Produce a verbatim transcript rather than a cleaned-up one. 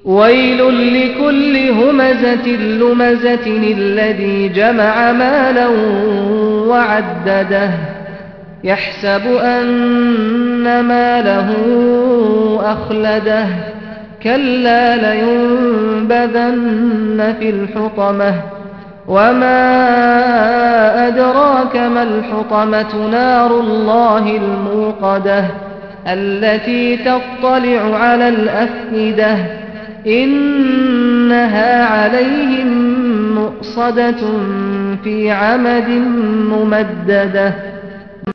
ويل لكل همزة لمزة الذي جمع مالا وعدده يحسب أن ماله أخلده كلا لينبذن في الحطمة وما أدراك ما الحطمة نار الله الموقدة التي تطلع على الأفئدة إنها عليهم مؤصدة في عمد ممددة